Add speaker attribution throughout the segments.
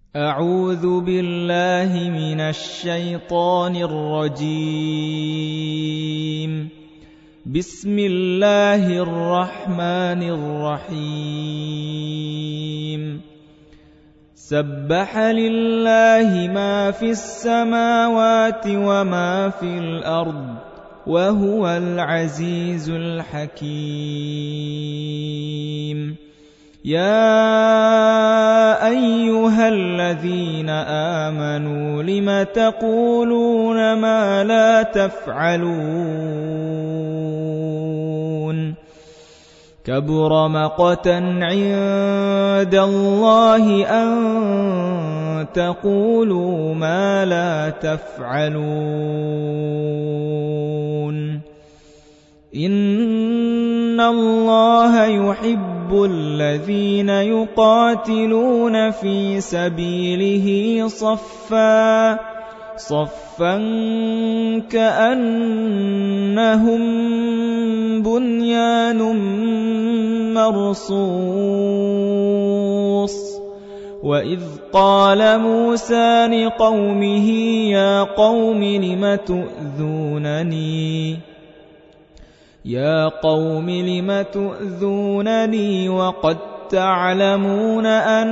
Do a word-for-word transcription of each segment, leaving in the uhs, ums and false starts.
Speaker 1: أعوذ بالله من الشيطان الرجيم. بسم الله الرحمن الرحيم. سبح لله ما في السماوات وما في الأرض وهو العزيز الحكيم. يا أيها الذين آمنوا لم تقولون ما لا تفعلون؟ كبر مقتا عند الله أن تقولوا ما لا تفعلون. إن الله يحب الذين يقاتلون في سبيله صفا صفا كأنهم بنيان مرصوص. وإذ قال موسى لقومه يا قوم لم تؤذونني يا قوم لم تؤذونني وقد تعلمون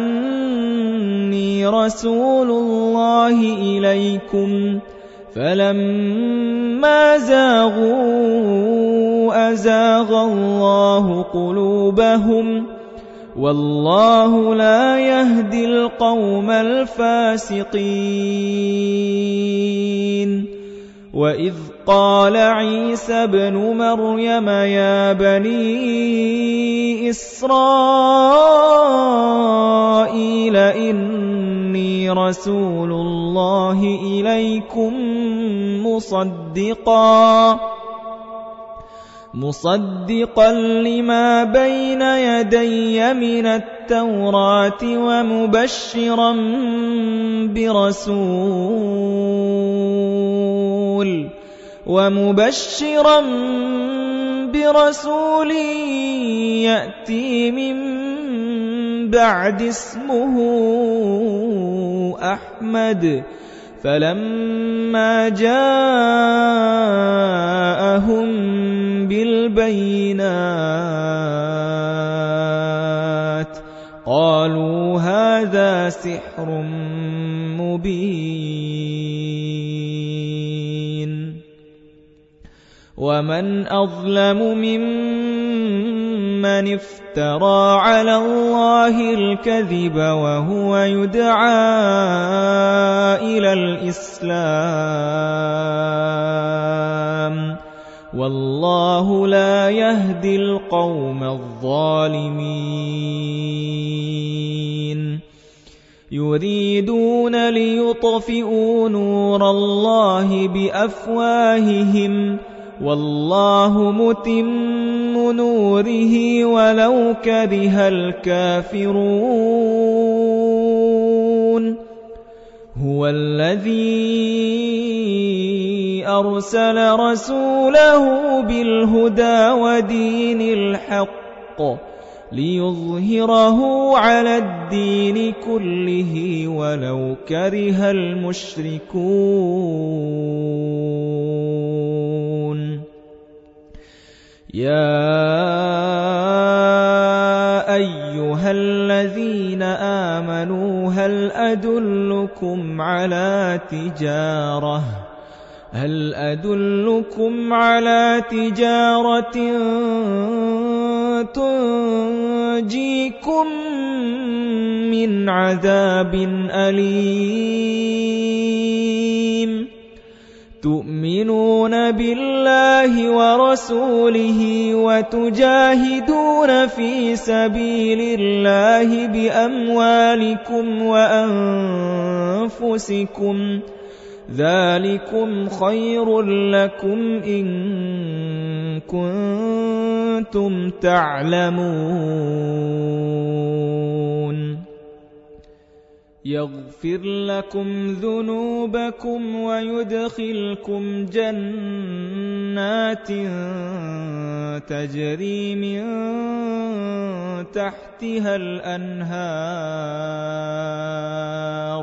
Speaker 1: أني رسول الله إليكم؟ فلما زاغوا أزاغ الله قلوبهم والله لا يهدي القوم الفاسقين. وإذ قال عيسى ابن مريم يا بني إسرائيل إني رسول الله إليكم مصدقا مصدقا لما بين يدي من التوراة ومبشرا برسول ومبشرا برسول يأتي من بعد اسمه أحمد. فلما جاءهم بالبينات قالوا هذا سحر مبين. ومن أظلم ممن افترى على الله الكذب وهو يدعى إلى الإسلام والله لا يهدي القوم الظالمين. يريدون ليطفئوا نور الله بأفواههم والله متم نوره ولو كره الكافرون. هو الذي أرسل رسوله بالهدى ودين الحق ليظهره على الدين كله ولو كره المشركون. يا أيها الذين آمنوا هل أدلكم على تجارة هل أدلكم على تجارة تنجيكم من عذاب أليم؟ تؤمنون بالله ورسوله وتجاهدون في سبيل الله بأموالكم وأنفسكم ذلكم خير لكم إن كنتم تعلمون. يغفر لكم ذنوبكم ويدخلكم جنات تجري من تحتها الأنهار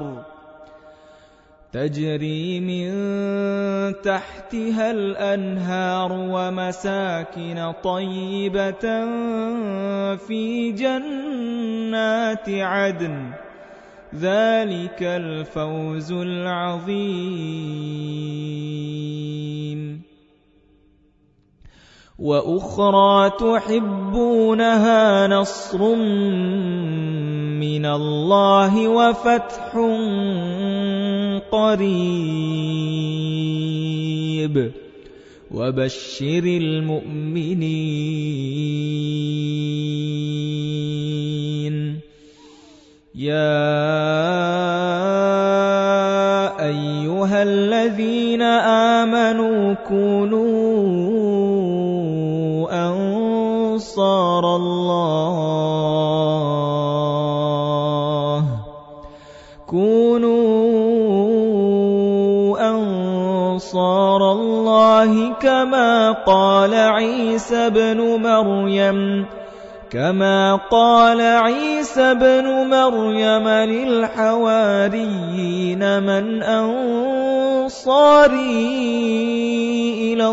Speaker 1: تجري من تحتها الأنهار ومساكن طيبة في جنات عدن ذلك الفوز العظيم. وأخرى تحبونها نصر من الله وفتح قريب وبشر المؤمنين. يا أيها الذين آمنوا كونوا أنصار الله كونوا أنصار الله كما قال عيسى ابن مريم كما قال عيسى بن مريم للحواريين من أنصاري إلى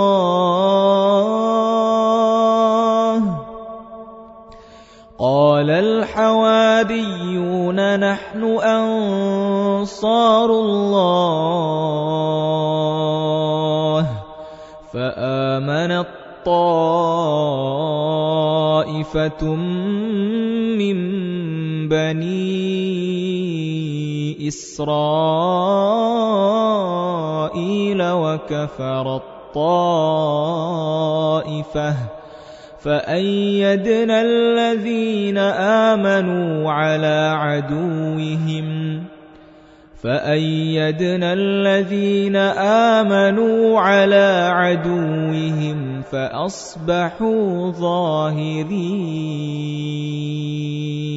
Speaker 1: الله قال الحواريون نحن أنصار الله فآمنت طائفة من بني إسرائيل وكفرت طائفة فأيدنا الذين آمنوا على عدوهم فأيدنا الذين آمنوا على عدوهم فأصبحوا ظاهرين.